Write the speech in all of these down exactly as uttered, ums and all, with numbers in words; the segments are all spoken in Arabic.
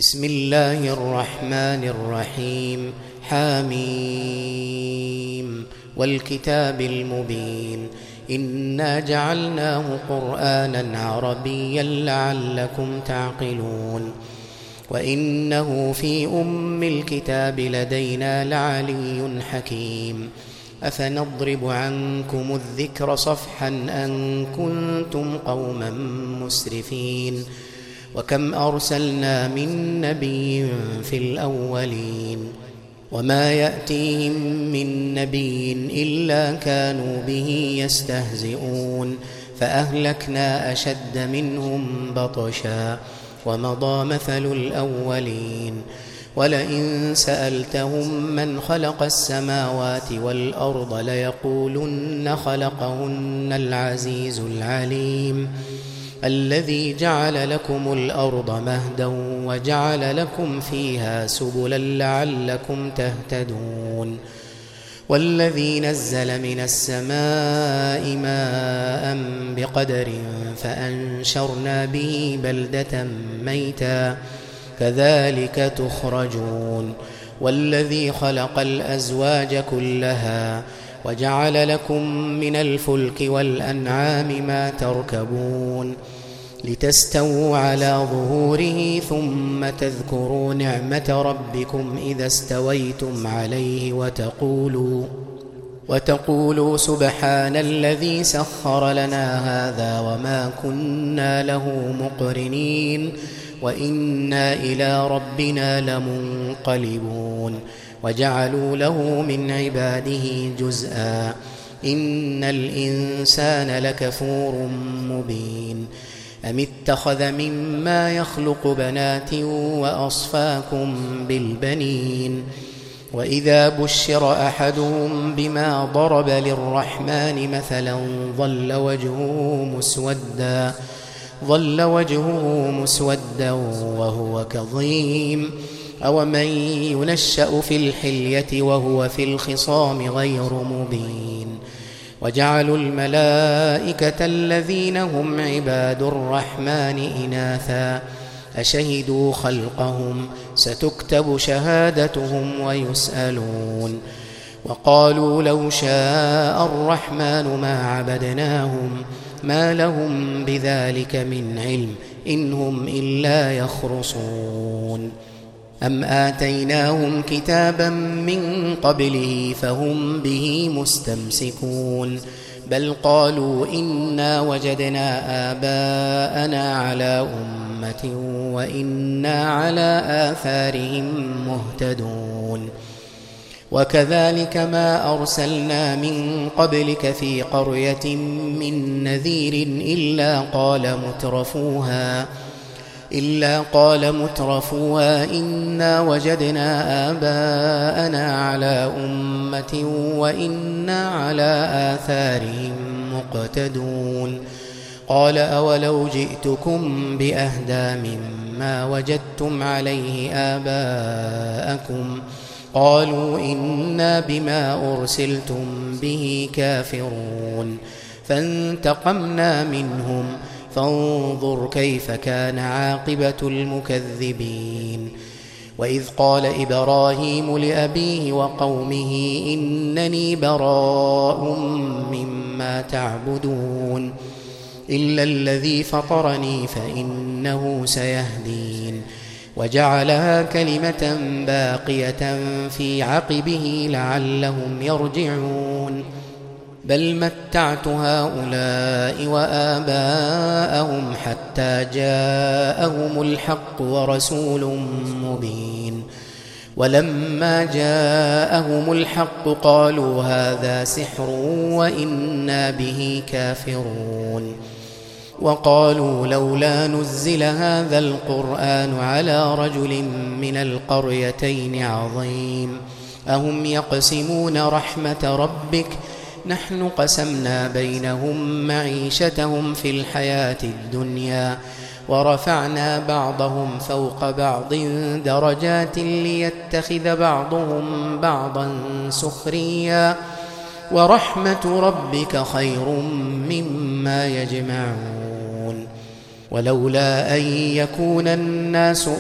بسم الله الرحمن الرحيم. حاميم والكتاب المبين إنا جعلناه قرآنا عربيا لعلكم تعقلون وإنه في أم الكتاب لدينا لعلي حكيم أفنضرب عنكم الذكر صفحا أن كنتم قوما مسرفين وكم أرسلنا من نبي في الأولين وما يأتيهم من نبي إلا كانوا به يستهزئون فأهلكنا أشد منهم بطشا ومضى مثل الأولين ولئن سألتهم من خلق السماوات والأرض ليقولن خلقهن العزيز العليم الذي جعل لكم الأرض مهدا وجعل لكم فيها سبلا لعلكم تهتدون والذي نزل من السماء ماء بقدر فأنشرنا به بلدة ميتا كذلك تخرجون والذي خلق الأزواج كلها وجعل لكم من الفلك والأنعام ما تركبون لتستووا على ظهوره ثم تذكروا نعمة ربكم إذا استويتم عليه وتقولوا وتقولوا سبحان الذي سخر لنا هذا وما كنا له مقرنين وإنا إلى ربنا لمنقلبون وجعلوا له من عباده جزءا إن الإنسان لكفور مبين أم اتخذ مما يخلق بنات وأصفاكم بالبنين وإذا بشر أحدهم بما ضرب للرحمن مثلا ظل وجهه مسودا ظل وجهه مسودا وهو كظيم أومن ينشأ في الحلية وهو في الخصام غير مبين وجعلوا الملائكة الذين هم عباد الرحمن إناثا أشهدوا خلقهم ستكتب شهادتهم ويسألون وقالوا لو شاء الرحمن ما عبدناهم ما لهم بذلك من علم إن هم إلا يخرصون أم آتيناهم كتابا من قبله فهم به مستمسكون بل قالوا إنا وجدنا آباءنا على أمة وإنا على آثارهم مهتدون وكذلك ما أرسلنا من قبلك في قرية من نذير إلا قال مترفوها إلا قال مترفوها إنا وجدنا آباءنا على أمة وإنا على آثارهم مقتدون قال أولو جئتكم بأهدى مما وجدتم عليه آباءكم قالوا إنا بما أرسلتم به كافرون فانتقمنا منهم فانظر كيف كان عاقبة المكذبين وإذ قال إبراهيم لأبيه وقومه إنني براء مما تعبدون إلا الذي فطرني فإنه سيهدين وجعلها كلمة باقية في عقبه لعلهم يرجعون بل متعت هؤلاء وآباءهم حتى جاءهم الحق ورسول مبين ولما جاءهم الحق قالوا هذا سحر وإنا به كافرون وقالوا لولا نزل هذا القرآن على رجل من القريتين عظيم أهم يقسمون رحمة ربك نحن قسمنا بينهم معيشتهم في الحياة الدنيا ورفعنا بعضهم فوق بعض درجات ليتخذ بعضهم بعضا سخريا ورحمة ربك خير مما يجمعون ولولا أن يكون الناس أمة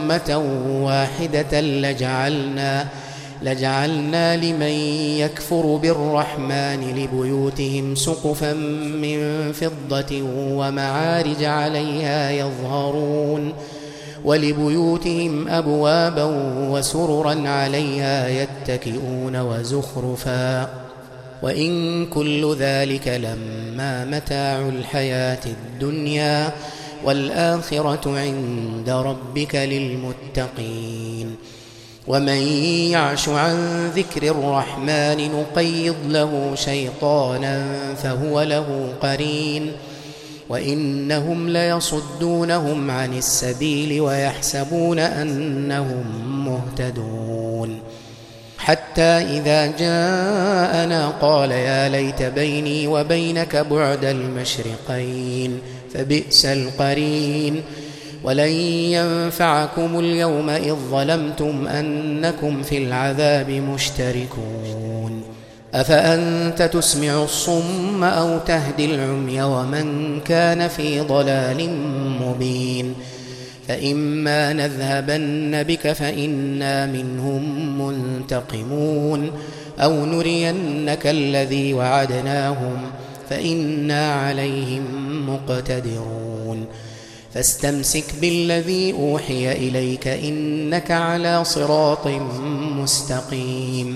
أمة واحدة لجعلنا لجعلنا لمن يكفر بالرحمن لبيوتهم سقفا من فضة ومعارج عليها يظهرون ولبيوتهم أبوابا وسررا عليها يتكئون وزخرفا وإن كل ذلك لما متاع الحياة الدنيا والآخرة عند ربك للمتقين ومن يعش عن ذكر الرحمن نقيض له شيطانا فهو له قرين وإنهم ليصدونهم عن السبيل ويحسبون أنهم مهتدون حتى إذا جاءنا قال يا ليت بيني وبينك بعد المشرقين فبئس القرين ولن ينفعكم اليوم إذ ظلمتم أنكم في العذاب مشتركون أفأنت تسمع الصم أو تهدي العمي ومن كان في ضلال مبين فإما نذهبن بك فإنا منهم منتقمون أو نرينك الذي وعدناهم فإنا عليهم مقتدرون فاستمسك بالذي أوحي إليك إنك على صراط مستقيم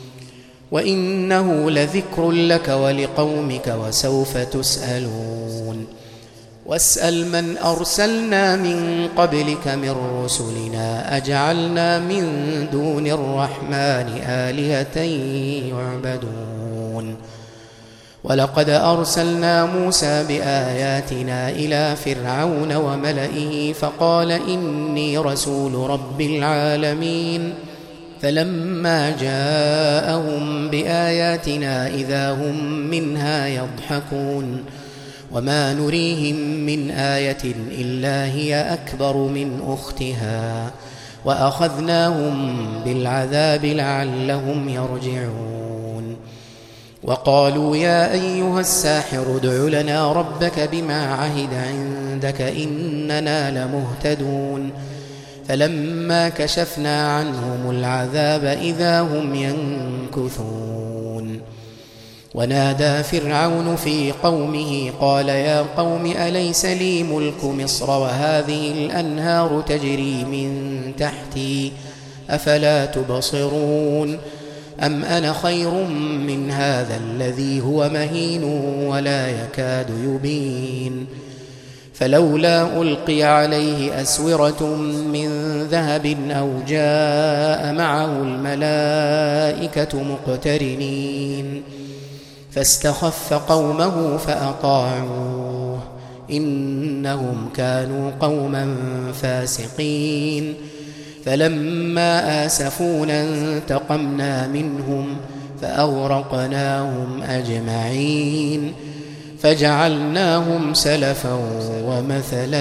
وإنه لذكر لك ولقومك وسوف تسألون واسأل من أرسلنا من قبلك من رسلنا أجعلنا من دون الرحمن آلهة يعبدون ولقد أرسلنا موسى بآياتنا إلى فرعون وملئه فقال إني رسول رب العالمين فلما جاءهم بآياتنا إذا هم منها يضحكون وما نريهم من آية إلا هي أكبر من أختها وأخذناهم بالعذاب لعلهم يرجعون وقالوا يا أيها الساحر ادع لنا ربك بما عهد عندك إننا لمهتدون فلما كشفنا عنهم العذاب إذا هم ينكثون ونادى فرعون في قومه قال يا قوم أليس لي ملك مصر وهذه الأنهار تجري من تحتي أفلا تبصرون أم أنا خير من هذا الذي هو مهين ولا يكاد يبين فلولا ألقي عليه أسورة من ذهب أو جاء معه الملائكة مقترنين فاستخف قومه فأطاعوه إنهم كانوا قوما فاسقين فلما آسفونا انتقمنا منهم فأغرقناهم أجمعين فجعلناهم سلفا ومثلا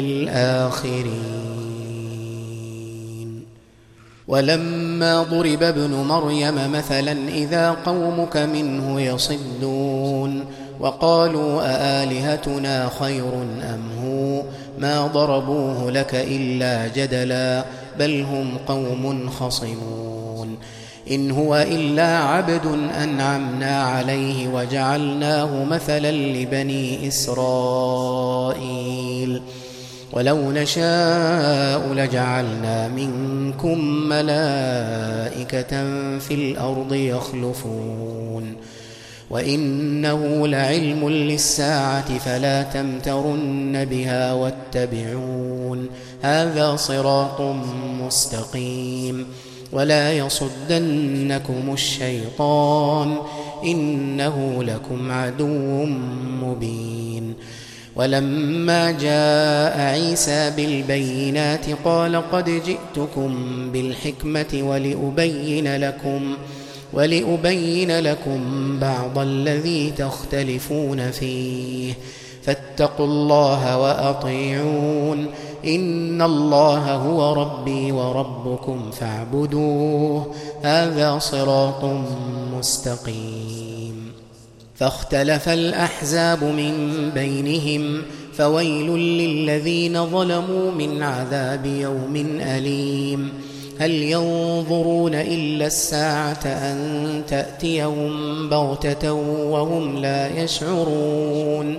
للآخرين ولما ضرب ابن مريم مثلا إذا قومك منه يصدون وقالوا أآلهتنا خير أم هو ما ضربوه لك إلا جدلا بل هم قوم خصمون إن هو إلا عبد أنعمنا عليه وجعلناه مثلا لبني إسرائيل ولو نشاء لجعلنا منكم ملائكة في الأرض يخلفون وإنه لعلم للساعة فلا تمترن بها واتبعون هذا صراط مستقيم ولا يصدنكم الشيطان إنه لكم عدو مبين ولما جاء عيسى بالبينات قال قد جئتكم بالحكمة ولأبين لكم ولأبين لكم بعض الذي تختلفون فيه فاتقوا الله وأطيعون إن الله هو ربي وربكم فاعبدوه هذا صراط مستقيم فاختلف الأحزاب من بينهم فويل للذين ظلموا من عذاب يوم أليم هل ينظرون إلا الساعة أن تأتيهم بغتة وهم لا يشعرون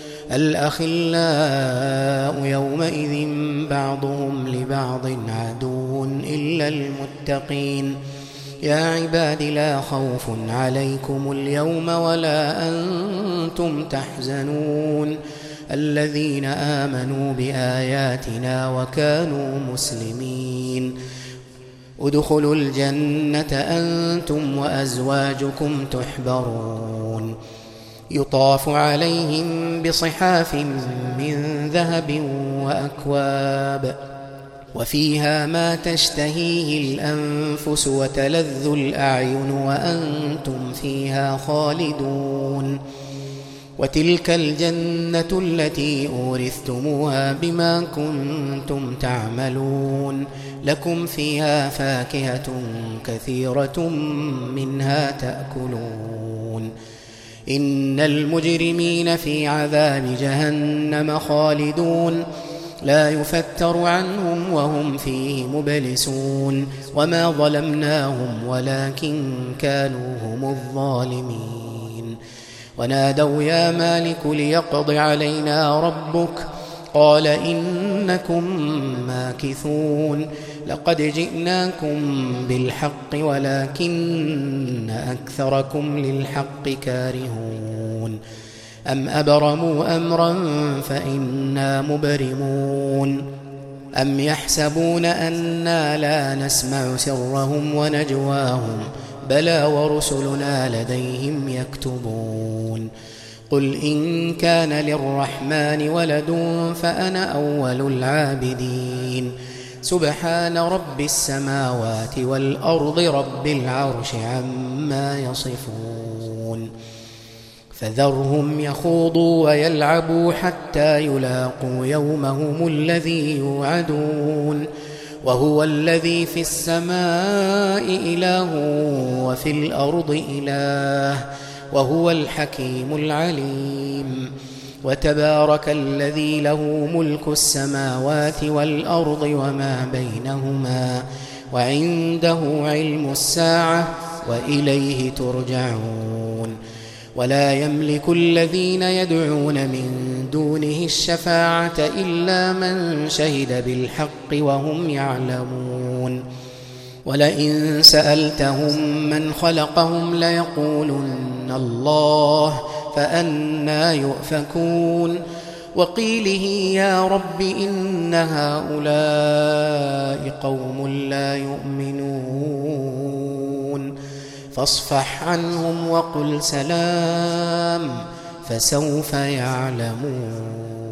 الأخلاء يومئذ بعضهم لبعض عدو إلا المتقين يا عباد لا خوف عليكم اليوم ولا أنتم تحزنون الذين آمنوا بآياتنا وكانوا مسلمين ادخلوا الجنة أنتم وأزواجكم تحبرون يطاف عليهم بصحاف من ذهب وأكواب وفيها ما تشتهيه الأنفس وتلذ الأعين وأنتم فيها خالدون وتلك الجنة التي أورثتموها بما كنتم تعملون لكم فيها فاكهة كثيرة منها تأكلون إن المجرمين في عذاب جهنم خالدون لا يفتر عنهم وهم فيه مبلسون وما ظلمناهم ولكن كانوا هم الظالمين ونادوا يا مالك ليقض علينا ربك قال إنكم ماكثون لقد جئناكم بالحق ولكن أكثركم للحق كارهون أم أبرموا أمرا فإنا مبرمون أم يحسبون أنا لا نسمع سرهم ونجواهم بلى ورسلنا لديهم يكتبون قل إن كان للرحمن ولد فأنا أول العابدين سبحان رب السماوات والأرض رب العرش عما يصفون فذرهم يخوضوا ويلعبوا حتى يلاقوا يومهم الذي يوعدون وهو الذي في السماء إله وفي الأرض إله وهو الحكيم العليم وتبارك الذي له ملك السماوات والأرض وما بينهما وعنده علم الساعة وإليه ترجعون ولا يملك الذين يدعون من دونه الشفاعة إلا من شهد بالحق وهم يعلمون ولئن سألتهم من خلقهم ليقولن الله فأنى يؤفكون وقيله يا رب إن هؤلاء قوم لا يؤمنون فاصفح عنهم وقل سلام فسوف يعلمون.